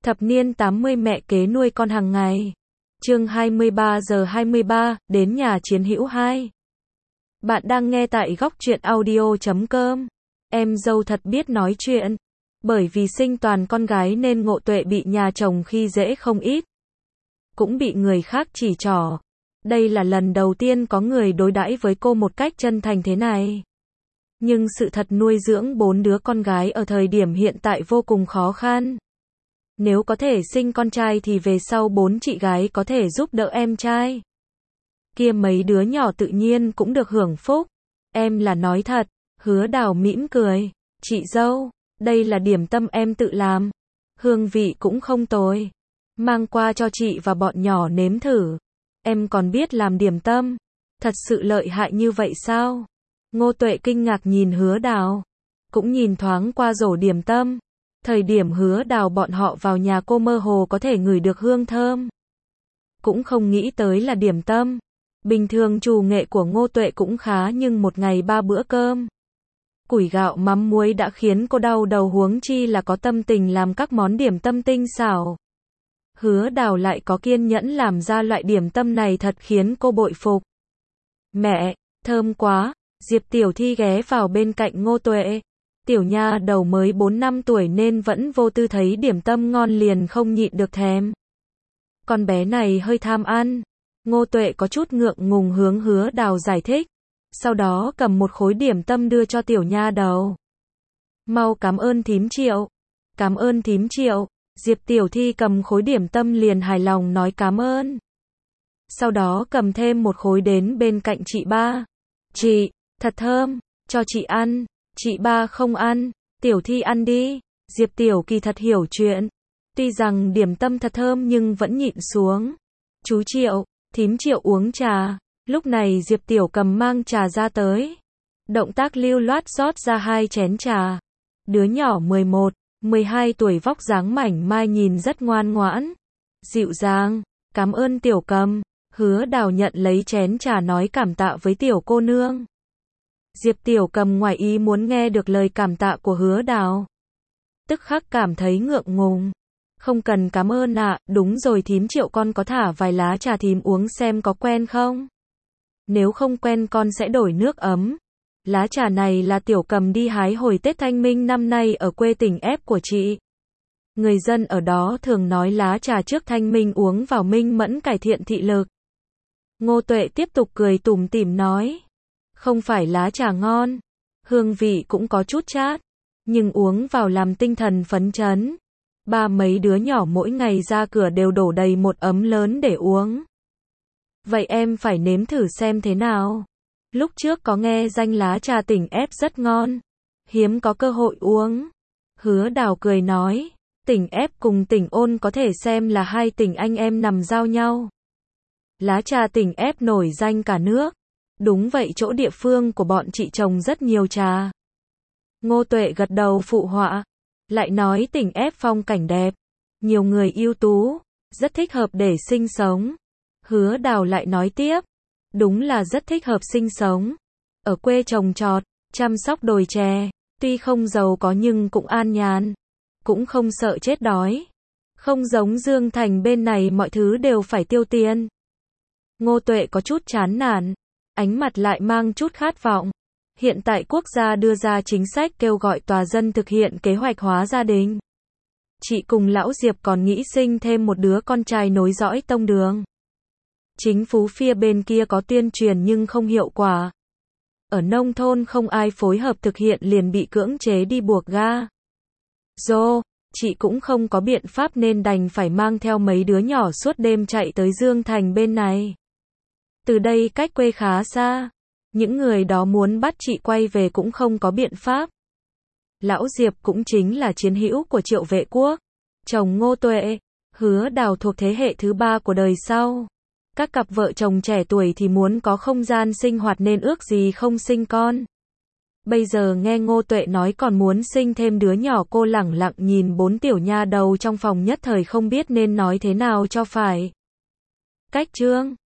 Thập niên 80 mẹ kế nuôi con hàng ngày. Chương 23 giờ 23, đến nhà chiến hữu 2. Bạn đang nghe tại góc truyện audio.com. Em dâu thật biết nói chuyện. Bởi vì sinh toàn con gái nên Ngộ Tuệ bị nhà chồng khi dễ không ít. Cũng bị người khác chỉ trỏ. Đây là lần đầu tiên có người đối đãi với cô một cách chân thành thế này. Nhưng sự thật nuôi dưỡng 4 đứa con gái ở thời điểm hiện tại vô cùng khó khăn. Nếu có thể sinh con trai thì về sau 4 chị gái có thể giúp đỡ em trai. Kia mấy đứa nhỏ tự nhiên cũng được hưởng phúc. Em là nói thật. Hứa Đào mỉm cười. Chị dâu, đây là điểm tâm em tự làm. Hương vị cũng không tồi. Mang qua cho chị và bọn nhỏ nếm thử. Em còn biết làm điểm tâm. Thật sự lợi hại như vậy sao? Ngô Tuệ kinh ngạc nhìn Hứa Đào. Cũng nhìn thoáng qua rổ điểm tâm. Thời điểm Hứa Đào bọn họ vào nhà cô mơ hồ có thể ngửi được hương thơm. Cũng không nghĩ tới là điểm tâm. Bình thường chủ nghệ của Ngô Tuệ cũng khá nhưng một ngày 3 bữa cơm. Củi gạo mắm muối đã khiến cô đau đầu huống chi là có tâm tình làm các món điểm tâm tinh xảo. Hứa Đào lại có kiên nhẫn làm ra loại điểm tâm này thật khiến cô bội phục. Mẹ, thơm quá. Diệp Tiểu Thi ghé vào bên cạnh Ngô Tuệ. Tiểu nha đầu mới 4 năm tuổi nên vẫn vô tư thấy điểm tâm ngon liền không nhịn được thèm. Con bé này hơi tham ăn. Ngô Tuệ có chút ngượng ngùng hướng Hứa Đào giải thích. Sau đó cầm một khối điểm tâm đưa cho tiểu nha đầu. Mau cảm ơn thím Triệu. Cảm ơn thím Triệu. Diệp Tiểu Thi cầm khối điểm tâm liền hài lòng nói cảm ơn. Sau đó cầm thêm một khối đến bên cạnh chị ba. Chị, thật thơm, cho chị ăn. Chị ba không ăn, Tiểu Thi ăn đi. Diệp Tiểu Kỳ thật hiểu chuyện. Tuy rằng điểm tâm thật thơm nhưng vẫn nhịn xuống. Chú Triệu, thím Triệu uống trà. Lúc này Diệp Tiểu cầm mang trà ra tới. Động tác lưu loát rót ra 2 chén trà. Đứa nhỏ 11, 12 tuổi vóc dáng mảnh mai nhìn rất ngoan ngoãn. Dịu dàng, cảm ơn Tiểu Cầm. Hứa Đào nhận lấy chén trà nói cảm tạ với tiểu cô nương. Diệp Tiểu Cầm ngoài ý muốn nghe được lời cảm tạ của Hứa Đào. Tức khắc cảm thấy ngượng ngùng. Không cần cảm ơn ạ, đúng rồi thím Triệu con có thả vài lá trà thím uống xem có quen không? Nếu không quen con sẽ đổi nước ấm. Lá trà này là Tiểu Cầm đi hái hồi Tết Thanh Minh năm nay ở quê tỉnh ép của chị. Người dân ở đó thường nói lá trà trước Thanh Minh uống vào minh mẫn cải thiện thị lực. Ngô Tuệ tiếp tục cười tủm tỉm nói. Không phải lá trà ngon, hương vị cũng có chút chát, nhưng uống vào làm tinh thần phấn chấn. Ba mấy đứa nhỏ mỗi ngày ra cửa đều đổ đầy một ấm lớn để uống. Vậy em phải nếm thử xem thế nào. Lúc trước có nghe danh lá trà tỉnh ép rất ngon, hiếm có cơ hội uống. Hứa Đào cười nói, tỉnh ép cùng tỉnh Ôn có thể xem là 2 tỉnh anh em nằm giao nhau. Lá trà tỉnh ép nổi danh cả nước. Đúng vậy chỗ địa phương của bọn chị trồng rất nhiều trà. Ngô Tuệ gật đầu phụ họa. Lại nói tỉnh ép phong cảnh đẹp. Nhiều người ưu tú. Rất thích hợp để sinh sống. Hứa Đào lại nói tiếp. Đúng là rất thích hợp sinh sống. Ở quê trồng trọt, chăm sóc đồi chè. Tuy không giàu có nhưng cũng an nhàn. Cũng không sợ chết đói. Không giống Dương Thành bên này mọi thứ đều phải tiêu tiền. Ngô Tuệ có chút chán nản. Ánh mặt lại mang chút khát vọng. Hiện tại quốc gia đưa ra chính sách kêu gọi tòa dân thực hiện kế hoạch hóa gia đình. Chị cùng lão Diệp còn nghĩ sinh thêm một đứa con trai nối dõi tông đường. Chính phủ phía bên kia có tuyên truyền nhưng không hiệu quả. Ở nông thôn không ai phối hợp thực hiện liền bị cưỡng chế đi buộc ga. Chị cũng không có biện pháp nên đành phải mang theo mấy đứa nhỏ suốt đêm chạy tới Dương Thành bên này. Từ đây cách quê khá xa. Những người đó muốn bắt chị quay về cũng không có biện pháp. Lão Diệp cũng chính là chiến hữu của Triệu Vệ Quốc. Chồng Ngô Tuệ. Hứa Đào thuộc thế hệ thứ 3 của đời sau. Các cặp vợ chồng trẻ tuổi thì muốn có không gian sinh hoạt nên ước gì không sinh con. Bây giờ nghe Ngô Tuệ nói còn muốn sinh thêm đứa nhỏ cô lẳng lặng nhìn 4 tiểu nha đầu trong phòng nhất thời không biết nên nói thế nào cho phải. Cách chương